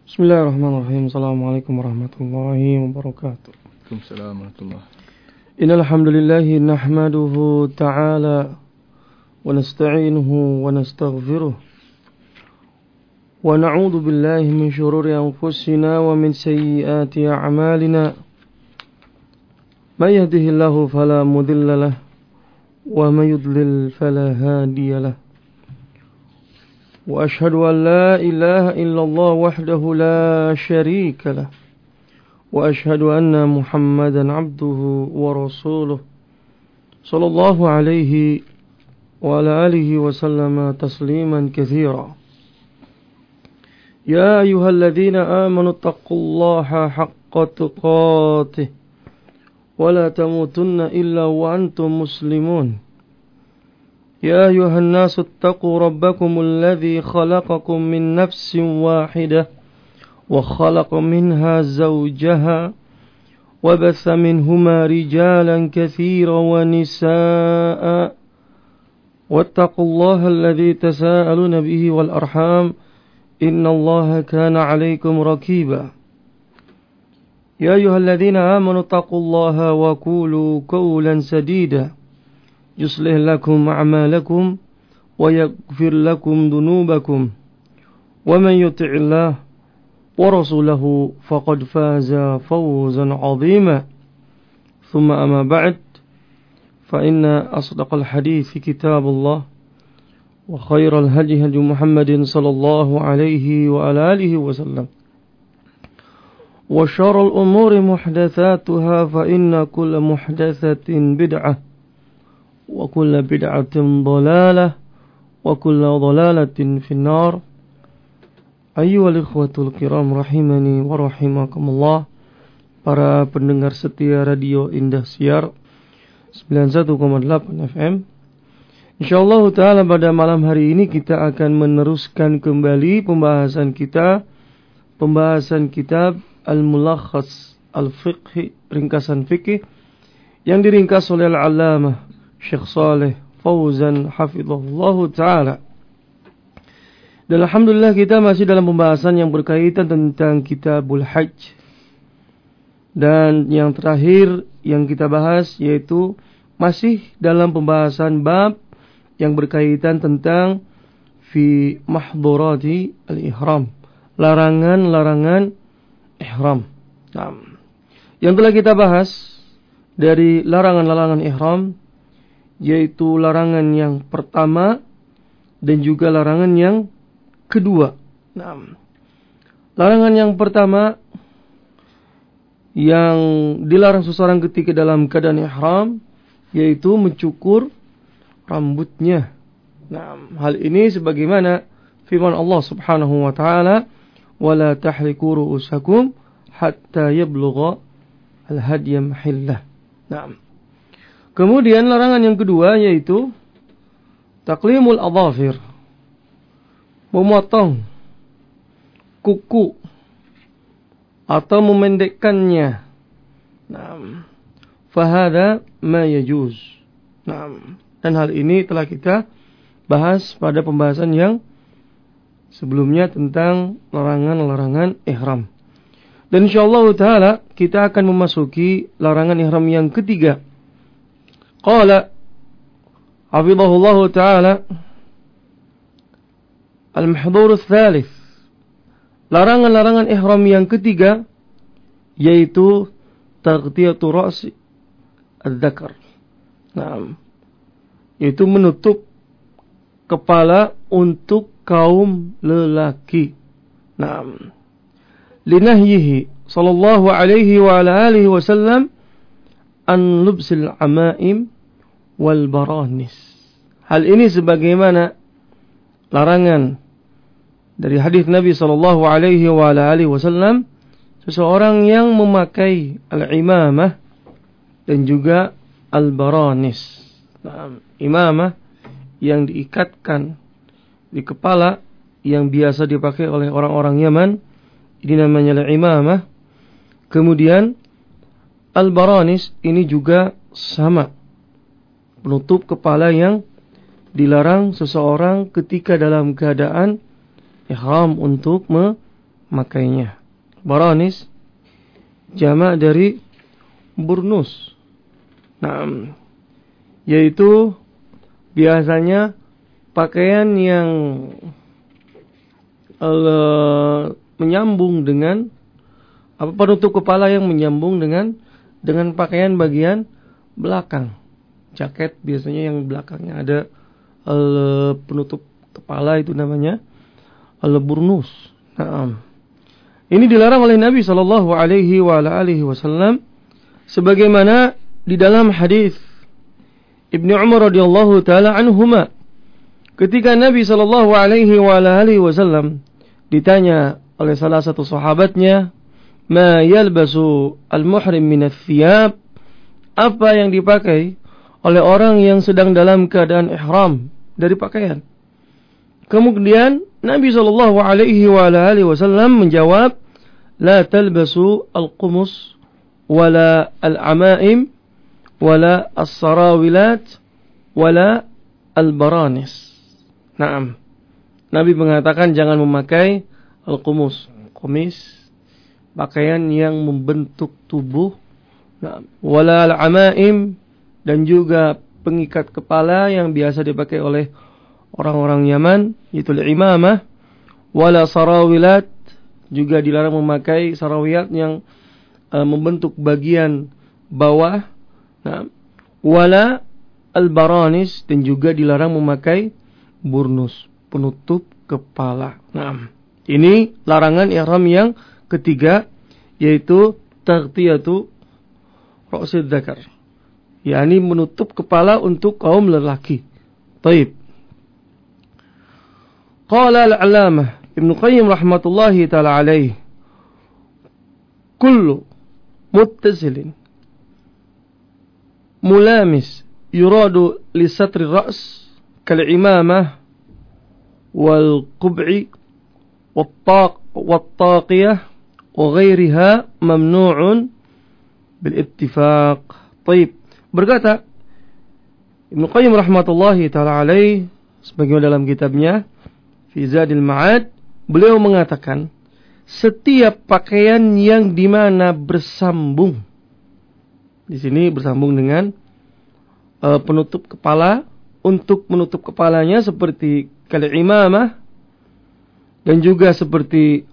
Bismillahirrahmanirrahim. Assalamualaikum warahmatullahi wabarakatuh. Waalaikumsalam warahmatullahi. Innal hamdalillahi nahmaduhu ta'ala wa nasta'inuhu wa nastaghfiruh wa na'udzu billahi min shururi anfusina wa min sayyiati a'malina. May yahdihillahu fala mudilla lahu wa may yudlil fala hadiya lahu. وأشهد أن لا إله إلا الله وحده لا شريك له وأشهد أن محمدا عبده ورسوله صلى الله عليه وعلى آله وسلم تسليما كثيرا. يا أيها الذين آمنوا اتقوا الله حق تقاته ولا تموتن إلا وأنتم مسلمون. يا أيها الناس اتقوا ربكم الذي خلقكم من نفس واحدة وخلق منها زوجها وبث منهما رجالا كثيرا ونساء واتقوا الله الذي تساءلون به والأرحام إن الله كان عليكم رقيبا. يا أيها الذين آمنوا اتقوا الله وقولوا قولا سديدا يصلح لكم أعمالكم ويغفر لكم ذنوبكم ومن يطع الله ورسوله فقد فاز فوزا عظيما. ثم أما بعد فإن أصدق الحديث كتاب الله وخير الهدي هدي محمد صلى الله عليه وعلى آله وسلم وشر الأمور محدثاتها فإن كل محدثة بدعة وكل بدعة ضلالة وكل ضلالة في النار. أيها الإخوة الكرام rahimani wa rahimakumullah. Para pendengar setia Radio Indah Siar 91,8 FM. Insyaallah ta'ala pada malam hari ini kita akan meneruskan kembali pembahasan kitab Al-Mulakhas Al-Fiqhi, ringkasan fikih yang diringkas oleh Al-Allamah Syekh Saleh Fauzan hafizahullah ta'ala. Dan alhamdulillah kita masih dalam pembahasan yang berkaitan tentang Kitabul Hajj. Dan yang terakhir yang kita bahas yaitu masih dalam pembahasan bab yang berkaitan tentang fi mahdhurati al-ihram, larangan-larangan ihram. Nah, yang telah kita bahas dari larangan-larangan ihram yaitu larangan yang pertama dan juga larangan yang kedua. Nah, larangan yang pertama yang dilarang seseorang ketika dalam keadaan ihram yaitu mencukur rambutnya. Nah, hal ini sebagaimana firman Allah Subhanahu wa taala, "Wala tahliqu ru'usakum hatta yablugha al-hadya mahillah." Nah, kemudian larangan yang kedua yaitu taqlimul adhafir, memotong kuku atau memendekkannya. Nah, fahada ma yajuz. Nah, dan hal ini telah kita bahas pada pembahasan yang sebelumnya tentang larangan-larangan ihram. Dan insyaallah taala kita akan memasuki larangan ihram yang ketiga. Qala hafizahullah ta'ala al-mahdhur ats-tsalits, larangan-larangan ihram yang ketiga yaitu taghtiyatu ra's adz-dzakar. Nah, yaitu menutup kepala untuk kaum lelaki. Nah, linahyihi sallallahu alaihi wa ala alihi wasallam an lubsil amaim wal baranis. Hal ini sebagaimana larangan dari hadis Nabi sallallahu alaihi wa ala alihi wasallam seseorang yang memakai al-imamah dan juga al-baranis. Nah, imamah yang diikatkan di kepala yang biasa dipakai oleh orang-orang Yaman, ini namanya al-imamah. Kemudian al-baranis ini juga sama, penutup kepala yang dilarang seseorang ketika dalam keadaan ihram untuk memakainya. Baranis jamak dari burnus. Nah, yaitu biasanya pakaian yang menyambung dengan penutup kepala yang menyambung dengan pakaian bagian belakang. Jaket biasanya yang belakangnya ada penutup kepala, itu namanya burnus. Nah, ini dilarang oleh Nabi sallallahu alaihi wasallam sebagaimana di dalam hadis Ibnu Umar radhiyallahu taala anhuma, ketika Nabi sallallahu alaihi wasallam ditanya oleh salah satu sahabatnya, "Ma yalbasu al-muhrim min ath-thiyab?" Apa yang dipakai oleh orang yang sedang dalam keadaan ihram dari pakaian? Kemudian Nabi sallallahu alaihi wasallam menjawab, "La talbasu al-qumus wala al-amaim wala as-sarawilat wala al-baranis." Naam. Nabi mengatakan jangan memakai al-qumus, kumis, pakaian yang membentuk tubuh, wala al-amaim, dan juga pengikat kepala yang biasa dipakai oleh orang-orang Yaman, yaitu al-imamah, wala sarawilat, juga dilarang memakai sarawilat yang membentuk bagian bawah, wala al-baranis, dan juga dilarang memakai burnus, penutup kepala. Nah, ini larangan ihram yang ketiga, yaitu taghtiyatu ra'sid dzakar, yakni menutup kepala untuk kaum lelaki. Baik. Qala al-'allamah Ibnu Qayyim rahmatullahi taala alaihi, kullu muttasilin mulamis yuradu li satri ra's kal-imamah wal qub'i wat taqiyah wa ghairiha mamnu'un bil ittifaq. Baik. Berkata Ibnu Qayyim rahmatullahi taala alaihi sebagaimana dalam kitabnya Fi Zadil Ma'ad, beliau mengatakan setiap pakaian yang dimana bersambung, di sini bersambung dengan penutup kepala, untuk menutup kepalanya seperti kal-imamah dan juga seperti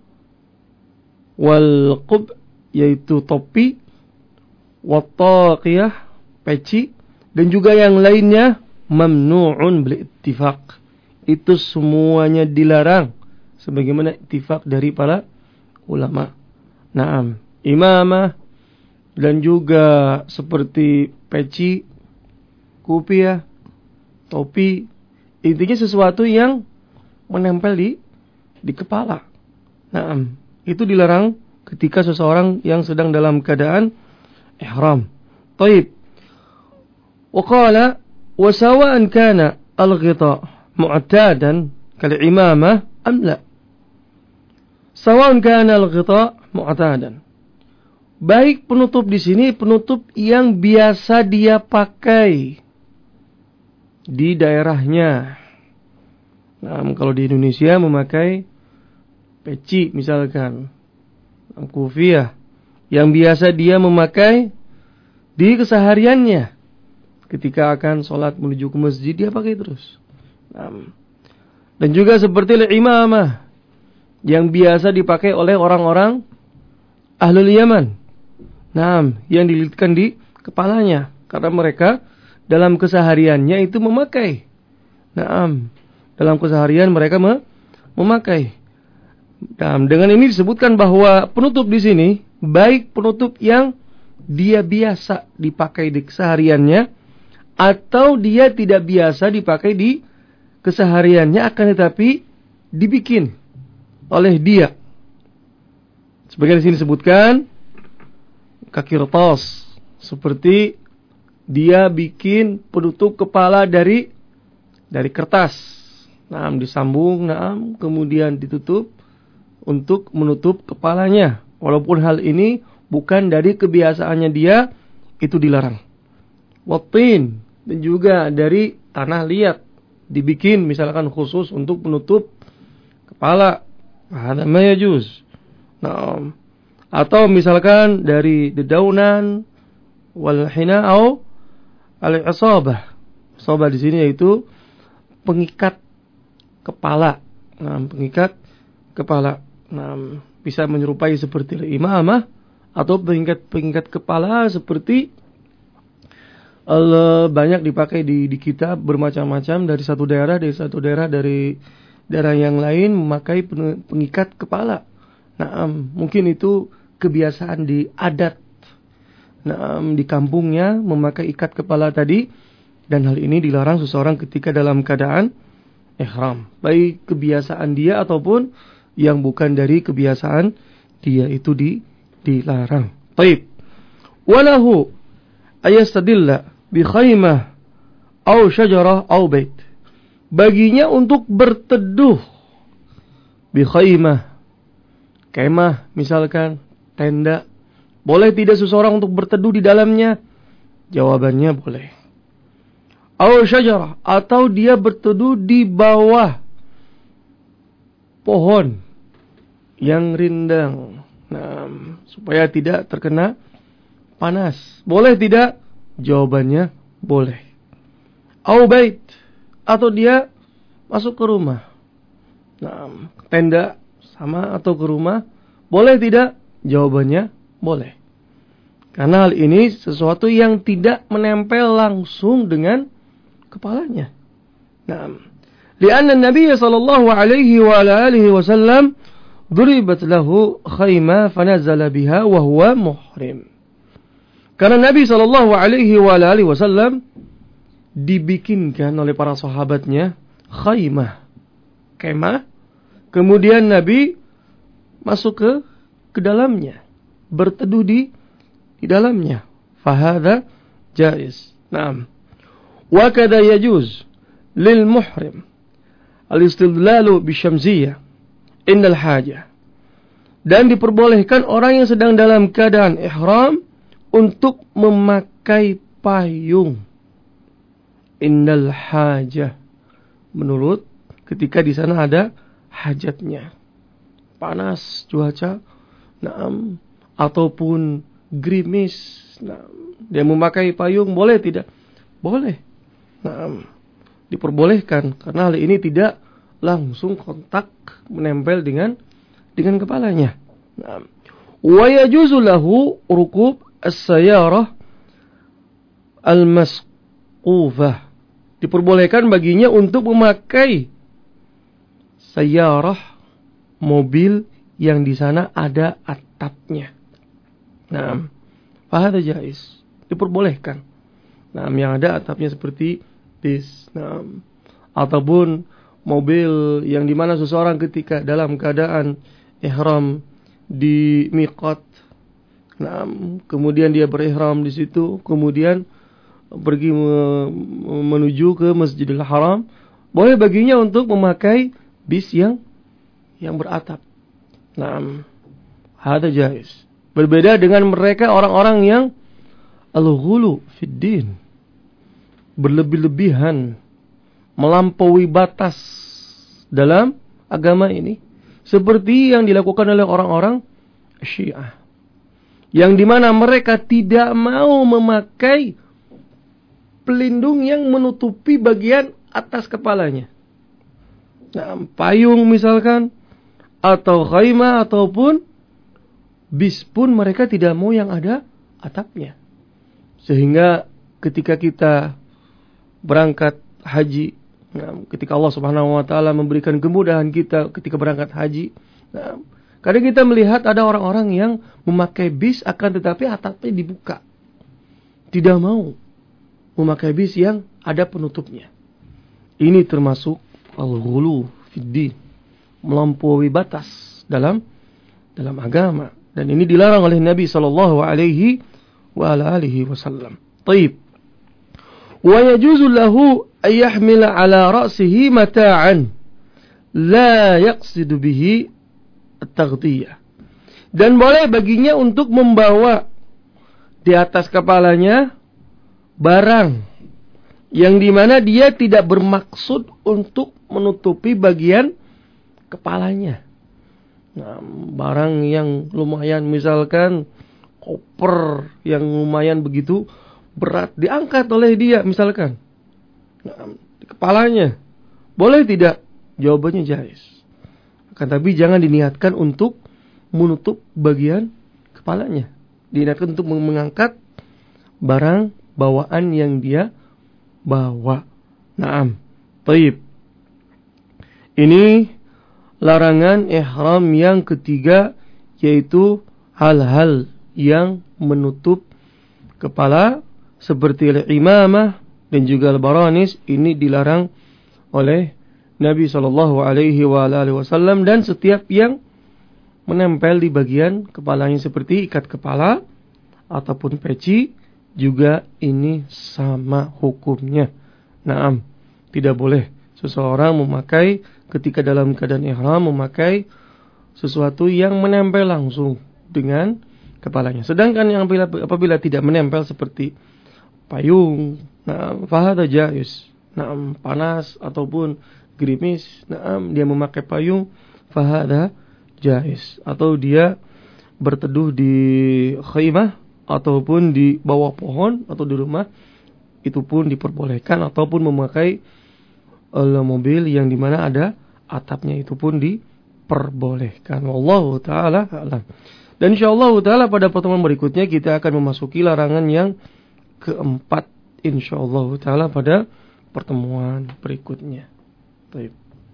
wal qub, yaitu topi, wat taqiyah, peci, dan juga yang lainnya, mamnu'un bil ittifaq, itu semuanya dilarang sebagaimana ittifaq dari para ulama. Naam, imamah dan juga seperti peci, kupiah, topi, intinya sesuatu yang menempel di kepala. Naam, itu dilarang ketika seseorang yang sedang dalam keadaan ihram. Taib. Wa qala wa sawa'an kana al-ghita' mu'tadan kal-imamah am la. Sawa'an kana al-ghita' mu'tadan. Baik penutup di sini penutup yang biasa dia pakai di daerahnya. Nah, kalau di Indonesia memakai peci misalkan, kufiah, yang biasa dia memakai di kesehariannya, ketika akan sholat menuju ke masjid dia pakai terus. Dan juga seperti imamah yang biasa dipakai oleh orang-orang ahlul Yaman, yang dililitkan di kepalanya karena mereka dalam kesehariannya itu memakai. Dalam keseharian mereka memakai. Dengan ini disebutkan bahwa penutup di sini baik penutup yang dia biasa dipakai di kesehariannya atau dia tidak biasa dipakai di kesehariannya, akan tetapi dibikin oleh dia. Sebagian di sini disebutkan kakirtos, seperti dia bikin penutup kepala dari kertas. Disambung, kemudian ditutup untuk menutup kepalanya. Walaupun hal ini bukan dari kebiasaannya dia, itu dilarang. Watin, dan juga dari tanah liat, dibikin misalkan khusus untuk menutup kepala. Hada ma yajuz. Nah, atau misalkan dari dedaunan wal hina au al-isabah. Isabah di sini yaitu pengikat kepala. Nah, pengikat kepala. Nah, bisa menyerupai seperti imamah atau pengikat kepala seperti banyak dipakai di kitab bermacam-macam dari satu daerah dari daerah yang lain memakai pengikat kepala. Nah, mungkin itu kebiasaan di adat. Nah, di kampungnya memakai ikat kepala tadi, dan hal ini dilarang seseorang ketika dalam keadaan ihram. Baik kebiasaan dia ataupun yang bukan dari kebiasaan dia itu dilarang. Baik. Walahu ayastadilla bi khaymah au syajarah au bait. Baginya untuk berteduh bi khaymah, kemah misalkan, tenda. Boleh tidak seseorang untuk berteduh di dalamnya? Jawabannya boleh. Au syajarah, atau dia berteduh di bawah pohon yang rindang. Nah, supaya tidak terkena panas. Boleh tidak? Jawabannya boleh. Au bait, atau dia masuk ke rumah. Nah, tenda sama atau ke rumah. Boleh tidak? Jawabannya boleh. Karena hal ini sesuatu yang tidak menempel langsung dengan kepalanya. Nah, lianna Nabi sallallahu alaihi wa alihi wasallam duribat lahu khayma fanazala biha wa huwa muhrim. Karena Nabi sallallahu alaihi wa alihi wasallam dibikinkan oleh para sahabatnya khaymah, kemah, kemudian Nabi masuk ke dalamnya, berteduh di dalamnya. Fahadha jaiz. Naam. Wa kada yajuz lil muhrim al-istidlalu bisyamsiyah indal hajah. Dan diperbolehkan orang yang sedang dalam keadaan ihram untuk memakai payung indal hajah, menurut ketika di sana ada hajatnya, panas cuaca, naam, ataupun gerimis, naam, dia memakai payung, boleh tidak? Boleh. Naam, diperbolehkan karena hal ini tidak langsung kontak menempel dengan kepalanya. Naam. Wa yajuzu lahu rukub as-sayyarah al-masqufah. Diperbolehkan baginya untuk memakai sayyarah, mobil yang di sana ada atapnya. Nah, fahadha jaiz. Diperbolehkan. Nah, yang ada atapnya seperti bis. Nah, ataupun mobil yang di mana seseorang ketika dalam keadaan ihram di miqat, nah, kemudian dia berihram di situ, kemudian pergi menuju ke Masjidil Haram, boleh baginya untuk memakai bis yang beratap. Nah, hada jaiz. Berbeda dengan mereka orang-orang yang al-ghulu fid din, berlebih-lebihan, melampaui batas dalam agama ini, seperti yang dilakukan oleh orang-orang Syiah, yang dimana mereka tidak mau memakai pelindung yang menutupi bagian atas kepalanya. Nah, payung misalkan, atau khaymah, ataupun bis pun mereka tidak mau yang ada atapnya. Sehingga ketika kita berangkat haji, nah, ketika Allah Subhanahu wa taala memberikan kemudahan kita ketika berangkat haji, nah, kadang kita melihat ada orang-orang yang memakai bis akan tetapi atapnya dibuka. Tidak mau memakai bis yang ada penutupnya. Ini termasuk al-ghulu fid din, melampaui batas dalam agama, dan ini dilarang oleh Nabi sallallahu alaihi wa alihi wasallam. Baik. Wa yajuzu lahu an yahmila ala ra'sihi mata'an la yaqsidu bihi at-taghtiyah. Dan boleh baginya untuk membawa di atas kepalanya barang yang dimana dia tidak bermaksud untuk menutupi bagian kepalanya. Nah, barang yang lumayan, misalkan koper yang lumayan begitu berat diangkat oleh dia misalkan. Nah, di kepalanya. Boleh tidak? Jawabannya jaiz. Akan tapi jangan diniatkan untuk menutup bagian kepalanya. Diniatkan untuk mengangkat barang bawaan yang dia bawa. Naam. Taib. Ini larangan ihram yang ketiga, yaitu hal-hal yang menutup kepala seperti al-imamah dan juga al-baranis. Ini dilarang oleh Nabi SAW, dan setiap yang menempel di bagian kepalanya seperti ikat kepala ataupun peci juga ini sama hukumnya. Naam, tidak boleh seseorang memakai ketika dalam keadaan ihram memakai sesuatu yang menempel langsung dengan kepalanya. Sedangkan yang apabila tidak menempel seperti payung, fahada jaiz. Panas ataupun gerimis, dia memakai payung, fahada jaiz. Atau dia berteduh di khaimah ataupun di bawah pohon atau di rumah, itu pun diperbolehkan. Ataupun memakai mobil yang dimana ada atapnya, itu pun diperbolehkan. Wallahu ta'ala a'lam. Dan insyaallah ta'ala pada pertemuan berikutnya kita akan memasuki larangan yang keempat, insyaallah ta'ala pada pertemuan berikutnya. Baik.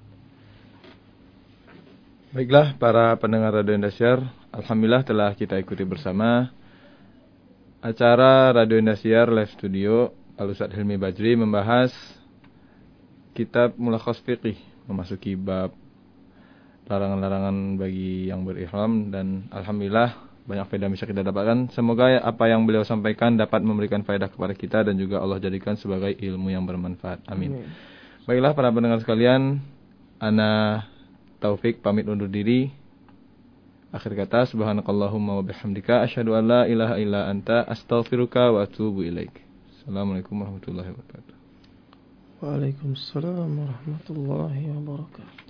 Baiklah para pendengar Radio Indosiar, alhamdulillah telah kita ikuti bersama acara Radio Indosiar Live Studio. Al-Ustaz Hilmi Bajri membahas kitab Mulakhas Fiqih, memasuki bab larangan-larangan bagi yang berihram, dan alhamdulillah banyak faedah bisa kita dapatkan. Semoga apa yang beliau sampaikan dapat memberikan faedah kepada kita dan juga Allah jadikan sebagai ilmu yang bermanfaat. Amin. Baiklah para pendengar sekalian, ana Taufik pamit undur diri. Akhir kata, subhanakallahumma wa bihamdika asyhadu an la ilaha illa anta astaghfiruka wa atubu ilaik. Assalamualaikum warahmatullahi wabarakatuh. Waalaikumsalam warahmatullahi wabarakatuh.